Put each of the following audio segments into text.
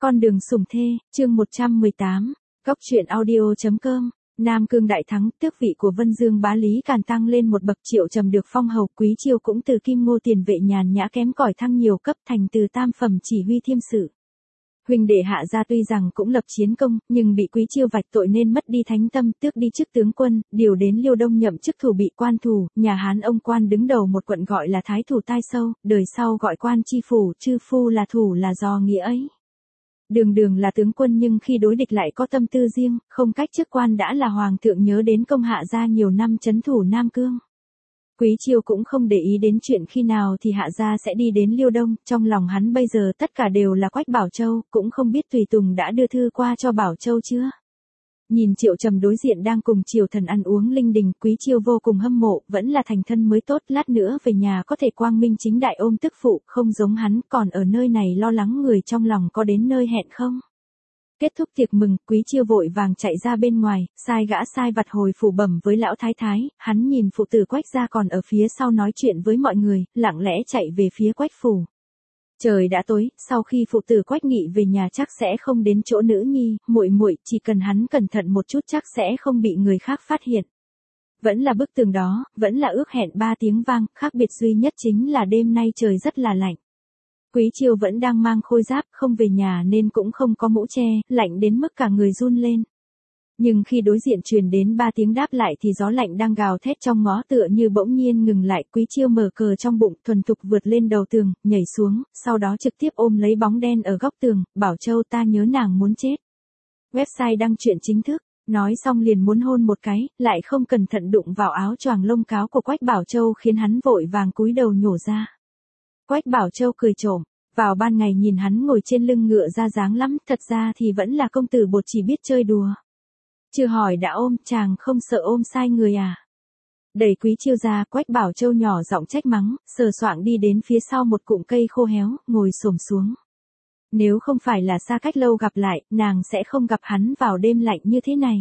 Con đường sủng thê, chương 118, Góc truyện audio.com. Nam Cương đại thắng, tước vị của Vân Dương bá lý càng tăng lên một bậc. Triệu Trầm được phong hầu, Quý Chiêu cũng từ Kim Ngô tiền vệ nhàn nhã kém cỏi thăng nhiều cấp thành từ tam phẩm chỉ huy thiêm sự. Huynh đệ Hạ gia tuy rằng cũng lập chiến công, nhưng bị Quý Chiêu vạch tội nên mất đi thánh tâm, tước đi chức tướng quân, điều đến Liêu Đông nhậm chức thủ bị quan thủ. Nhà Hán ông quan đứng đầu một quận gọi là Thái Thủ Tai Sâu, đời sau gọi quan chi phủ, chư phu là thủ là do nghĩa ấy. Đường đường là tướng quân nhưng khi đối địch lại có tâm tư riêng, không cách chức quan đã là hoàng thượng nhớ đến công Hạ gia nhiều năm trấn thủ Nam Cương. Quý Chiêu cũng không để ý đến chuyện khi nào thì Hạ gia sẽ đi đến Liêu Đông, trong lòng hắn bây giờ tất cả đều là Quách Bảo Châu, cũng không biết Tùy Tùng đã đưa thư qua cho Bảo Châu chưa. Nhìn Triệu Trầm đối diện đang cùng Triều Thần ăn uống linh đình, Quý Chiêu vô cùng hâm mộ, vẫn là thành thân mới tốt, lát nữa về nhà có thể quang minh chính đại ôm tức phụ, không giống hắn còn ở nơi này lo lắng người trong lòng có đến nơi hẹn không. Kết thúc tiệc mừng, Quý Chiêu vội vàng chạy ra bên ngoài, sai gã sai vặt hồi phủ bẩm với lão thái thái, hắn nhìn phụ tử Quách gia còn ở phía sau nói chuyện với mọi người, lặng lẽ chạy về phía Quách phủ. Trời đã tối, sau khi phụ tử Quách Nghị về nhà chắc sẽ không đến chỗ nữ nhi, muội muội, chỉ cần hắn cẩn thận một chút chắc sẽ không bị người khác phát hiện. Vẫn là bức tường đó, vẫn là ước hẹn 3 tiếng vang, khác biệt duy nhất chính là đêm nay trời rất là lạnh. Quý Chiêu vẫn đang mang khôi giáp, không về nhà nên cũng không có mũ che, lạnh đến mức cả người run lên. Nhưng khi đối diện truyền đến 3 tiếng đáp lại thì gió lạnh đang gào thét trong ngõ tựa như bỗng nhiên ngừng lại. Quý Chiêu mở cờ trong bụng, thuần thục vượt lên đầu tường, nhảy xuống, sau đó trực tiếp ôm lấy bóng đen ở góc tường, Bảo Châu ta nhớ nàng muốn chết. Website đăng truyện chính thức, nói xong liền muốn hôn một cái, lại không cẩn thận đụng vào áo choàng lông cáo của Quách Bảo Châu khiến hắn vội vàng cúi đầu nhổ ra. Quách Bảo Châu cười trộm, vào ban ngày nhìn hắn ngồi trên lưng ngựa ra dáng lắm, thật ra thì vẫn là công tử bột chỉ biết chơi đùa. Chưa hỏi đã ôm, chàng không sợ ôm sai người à? Đẩy Quý Chiêu ra, Quách Bảo Châu nhỏ giọng trách mắng, sờ soạng đi đến phía sau một cụm cây khô héo, ngồi xổm xuống. Nếu không phải là xa cách lâu gặp lại, nàng sẽ không gặp hắn vào đêm lạnh như thế này.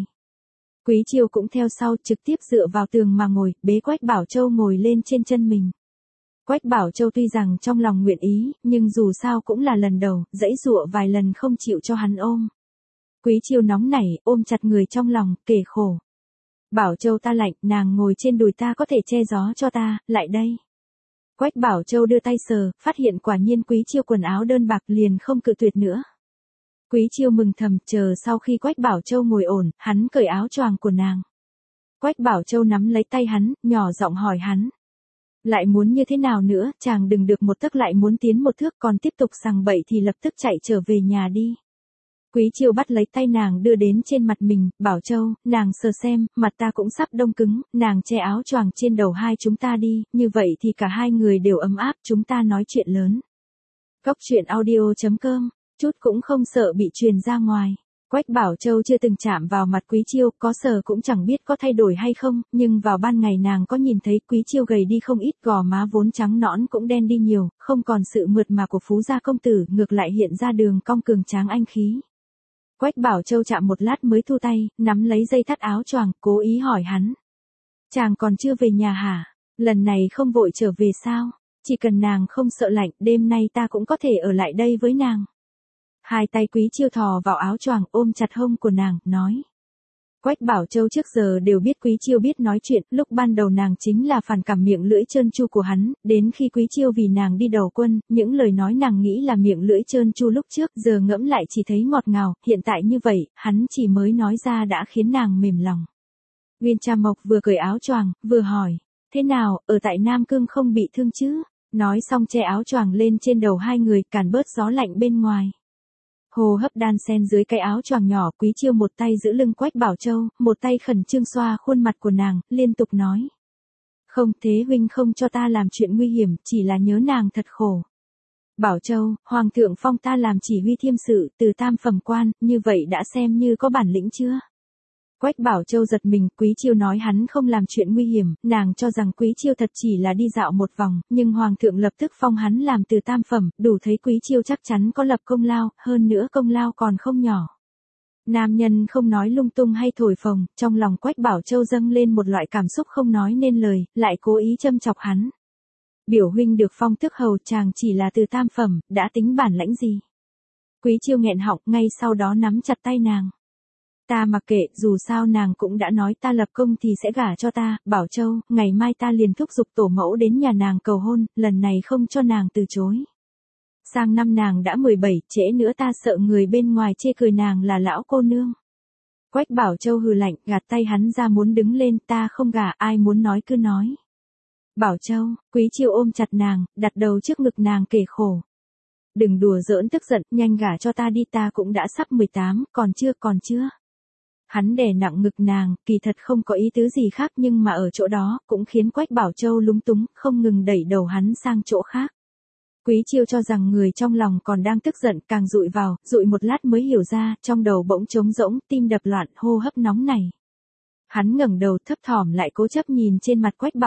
Quý Chiêu cũng theo sau, trực tiếp dựa vào tường mà ngồi, bế Quách Bảo Châu ngồi lên trên chân mình. Quách Bảo Châu tuy rằng trong lòng nguyện ý, nhưng dù sao cũng là lần đầu, giãy giụa vài lần không chịu cho hắn ôm. Quý Chiêu nóng nảy, ôm chặt người trong lòng, kể khổ. Bảo Châu ta lạnh, nàng ngồi trên đùi ta có thể che gió cho ta, lại đây. Quách Bảo Châu đưa tay sờ, phát hiện quả nhiên Quý Chiêu quần áo đơn bạc liền không cự tuyệt nữa. Quý Chiêu mừng thầm, chờ sau khi Quách Bảo Châu ngồi ổn, hắn cởi áo choàng của nàng. Quách Bảo Châu nắm lấy tay hắn, nhỏ giọng hỏi hắn. Lại muốn như thế nào nữa, chàng đừng được một tấc lại muốn tiến một thước, còn tiếp tục sằng bậy thì lập tức chạy trở về nhà đi. Quý Chiêu bắt lấy tay nàng đưa đến trên mặt mình, Bảo Châu, nàng sờ xem, mặt ta cũng sắp đông cứng, nàng che áo choàng trên đầu hai chúng ta đi, như vậy thì cả hai người đều ấm áp, chúng ta nói chuyện lớn. Góc truyện audio.com, chút cũng không sợ bị truyền ra ngoài. Quách Bảo Châu chưa từng chạm vào mặt Quý Chiêu, có sờ cũng chẳng biết có thay đổi hay không, nhưng vào ban ngày nàng có nhìn thấy Quý Chiêu gầy đi không ít, gò má vốn trắng nõn cũng đen đi nhiều, không còn sự mượt mà của phú gia công tử, ngược lại hiện ra đường cong cường tráng anh khí. Quách Bảo Châu chạm một lát mới thu tay, nắm lấy dây thắt áo choàng, cố ý hỏi hắn. Chàng còn chưa về nhà hả? Lần này không vội trở về sao? Chỉ cần nàng không sợ lạnh, đêm nay ta cũng có thể ở lại đây với nàng. Hai tay Quý Chiêu thò vào áo choàng ôm chặt hông của nàng, nói. Quách Bảo Châu trước giờ đều biết Quý Chiêu biết nói chuyện, lúc ban đầu nàng chính là phản cảm miệng lưỡi trơn tru của hắn, đến khi Quý Chiêu vì nàng đi đầu quân, những lời nói nàng nghĩ là miệng lưỡi trơn tru lúc trước, giờ ngẫm lại chỉ thấy ngọt ngào, hiện tại như vậy, hắn chỉ mới nói ra đã khiến nàng mềm lòng. Nguyên Cha Mộc vừa cởi áo choàng, vừa hỏi, thế nào, ở tại Nam Cương không bị thương chứ? Nói xong che áo choàng lên trên đầu hai người, cản bớt gió lạnh bên ngoài. Hô hấp đan xen dưới cái áo choàng nhỏ, Quý Chiêu một tay giữ lưng Quách Bảo Châu, một tay khẩn trương xoa khuôn mặt của nàng, liên tục nói. Không, thế huynh không cho ta làm chuyện nguy hiểm, chỉ là nhớ nàng thật khổ. Bảo Châu, Hoàng thượng phong ta làm chỉ huy thiêm sự, từ tam phẩm quan, như vậy đã xem như có bản lĩnh chưa? Quách Bảo Châu giật mình, Quý Chiêu nói hắn không làm chuyện nguy hiểm, nàng cho rằng Quý Chiêu thật chỉ là đi dạo một vòng, nhưng Hoàng thượng lập tức phong hắn làm từ tam phẩm, đủ thấy Quý Chiêu chắc chắn có lập công lao, hơn nữa công lao còn không nhỏ. Nam nhân không nói lung tung hay thổi phồng, trong lòng Quách Bảo Châu dâng lên một loại cảm xúc không nói nên lời, lại cố ý châm chọc hắn. Biểu huynh được phong tước hầu, chàng chỉ là từ tam phẩm, đã tính bản lãnh gì? Quý Chiêu nghẹn họng, ngay sau đó nắm chặt tay nàng. Ta mặc kệ, dù sao nàng cũng đã nói ta lập công thì sẽ gả cho ta, Bảo Châu, ngày mai ta liền thúc giục tổ mẫu đến nhà nàng cầu hôn, lần này không cho nàng từ chối. Sang năm nàng đã 17, trễ nữa ta sợ người bên ngoài chê cười nàng là lão cô nương. Quách Bảo Châu hừ lạnh, gạt tay hắn ra muốn đứng lên, ta không gả, ai muốn nói cứ nói. Bảo Châu, Quý Chiêu ôm chặt nàng, đặt đầu trước ngực nàng kể khổ. Đừng đùa giỡn tức giận, nhanh gả cho ta đi, ta cũng đã sắp 18, còn chưa. Hắn đè nặng ngực nàng, kỳ thật không có ý tứ gì khác nhưng mà ở chỗ đó, cũng khiến Quách Bảo Châu lúng túng, không ngừng đẩy đầu hắn sang chỗ khác. Quý Chiêu cho rằng người trong lòng còn đang tức giận, càng dụi vào, dụi một lát mới hiểu ra, trong đầu bỗng trống rỗng, tim đập loạn, hô hấp nóng này. Hắn ngẩng đầu thấp thỏm lại cố chấp nhìn trên mặt Quách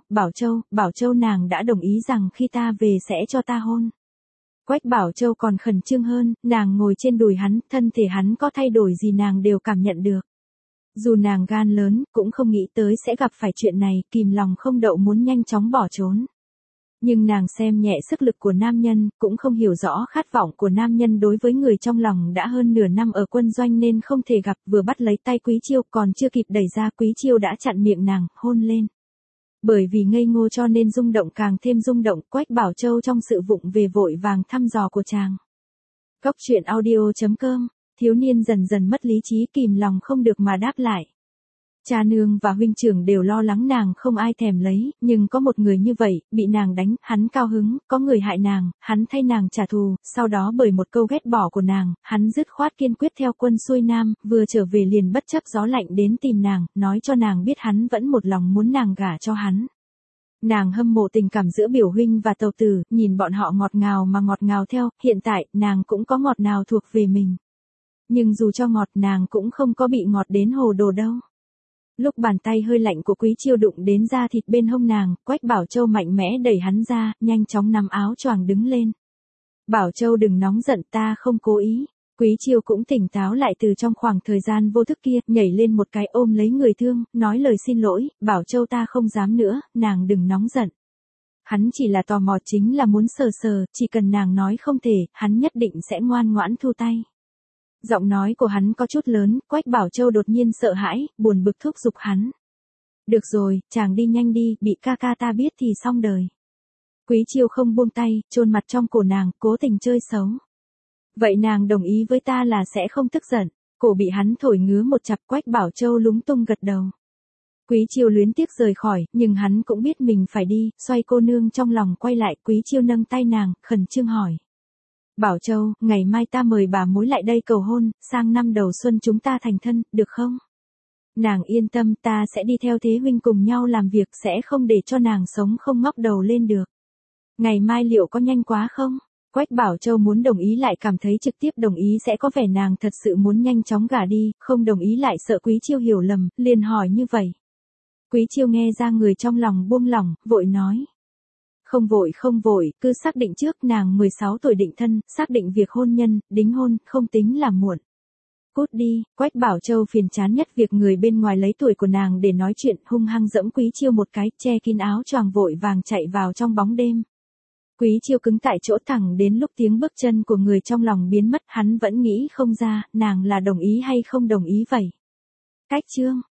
Bảo Châu nàng đã đồng ý rằng khi ta về sẽ cho ta hôn. Quách Bảo Châu còn khẩn trương hơn, nàng ngồi trên đùi hắn, thân thể hắn có thay đổi gì nàng đều cảm nhận được. Dù nàng gan lớn, cũng không nghĩ tới sẽ gặp phải chuyện này, kìm lòng không đậu muốn nhanh chóng bỏ trốn. Nhưng nàng xem nhẹ sức lực của nam nhân, cũng không hiểu rõ khát vọng của nam nhân đối với người trong lòng đã hơn nửa năm ở quân doanh nên không thể gặp, vừa bắt lấy tay Quý Chiêu còn chưa kịp đẩy ra Quý Chiêu đã chặn miệng nàng, hôn lên. Bởi vì ngây ngô cho nên rung động càng thêm rung động, Quách Bảo Châu trong sự vụng về vội vàng thăm dò của chàng. Góc truyện audio.com, thiếu niên dần dần mất lý trí kìm lòng không được mà đáp lại. Cha nương và huynh trưởng đều lo lắng nàng không ai thèm lấy, nhưng có một người như vậy, bị nàng đánh, hắn cao hứng, có người hại nàng, hắn thay nàng trả thù, sau đó bởi một câu ghét bỏ của nàng, hắn dứt khoát kiên quyết theo quân xuôi nam, vừa trở về liền bất chấp gió lạnh đến tìm nàng, nói cho nàng biết hắn vẫn một lòng muốn nàng gả cho hắn. Nàng hâm mộ tình cảm giữa biểu huynh và tàu tử, nhìn bọn họ ngọt ngào mà ngọt ngào theo, hiện tại, nàng cũng có ngọt ngào thuộc về mình. Nhưng dù cho ngọt nàng cũng không có bị ngọt đến hồ đồ đâu. Lúc bàn tay hơi lạnh của Quý Chiêu đụng đến da thịt bên hông nàng, Quách Bảo Châu mạnh mẽ đẩy hắn ra, nhanh chóng nắm áo choàng đứng lên. Bảo Châu đừng nóng giận, ta không cố ý. Quý Chiêu cũng tỉnh táo lại từ trong khoảng thời gian vô thức kia, nhảy lên một cái ôm lấy người thương, nói lời xin lỗi, Bảo Châu ta không dám nữa, nàng đừng nóng giận. Hắn chỉ là tò mò, chính là muốn sờ sờ, chỉ cần nàng nói không thể, hắn nhất định sẽ ngoan ngoãn thu tay. Giọng nói của hắn có chút lớn, Quách Bảo Châu đột nhiên sợ hãi, buồn bực thúc giục hắn. Được rồi, chàng đi nhanh đi, bị ca ca ta biết thì xong đời. Quý Chiêu không buông tay, chôn mặt trong cổ nàng, cố tình chơi xấu. Vậy nàng đồng ý với ta là sẽ không tức giận. Cổ bị hắn thổi ngứa một chặp, Quách Bảo Châu lúng tung gật đầu. Quý Chiêu luyến tiếc rời khỏi, nhưng hắn cũng biết mình phải đi, xoay cô nương trong lòng quay lại, Quý Chiêu nâng tay nàng, khẩn trương hỏi. Bảo Châu, ngày mai ta mời bà mối lại đây cầu hôn, sang năm đầu xuân chúng ta thành thân, được không? Nàng yên tâm, ta sẽ đi theo Thế huynh cùng nhau làm việc, sẽ không để cho nàng sống không ngóc đầu lên được. Ngày mai liệu có nhanh quá không? Quách Bảo Châu muốn đồng ý lại cảm thấy trực tiếp đồng ý sẽ có vẻ nàng thật sự muốn nhanh chóng gả đi, không đồng ý lại sợ Quý Chiêu hiểu lầm, liền hỏi như vậy. Quý Chiêu nghe ra người trong lòng buông lỏng, vội nói. Không vội, cứ xác định trước, nàng 16 tuổi định thân, xác định việc hôn nhân, đính hôn, không tính là muộn. Cút đi, Quách Bảo Châu phiền chán nhất việc người bên ngoài lấy tuổi của nàng để nói chuyện, hung hăng giẫm Quý Chiêu một cái, che kín áo choàng vội vàng chạy vào trong bóng đêm. Quý Chiêu cứng tại chỗ thẳng đến lúc tiếng bước chân của người trong lòng biến mất, hắn vẫn nghĩ không ra, nàng là đồng ý hay không đồng ý vậy. Cách chương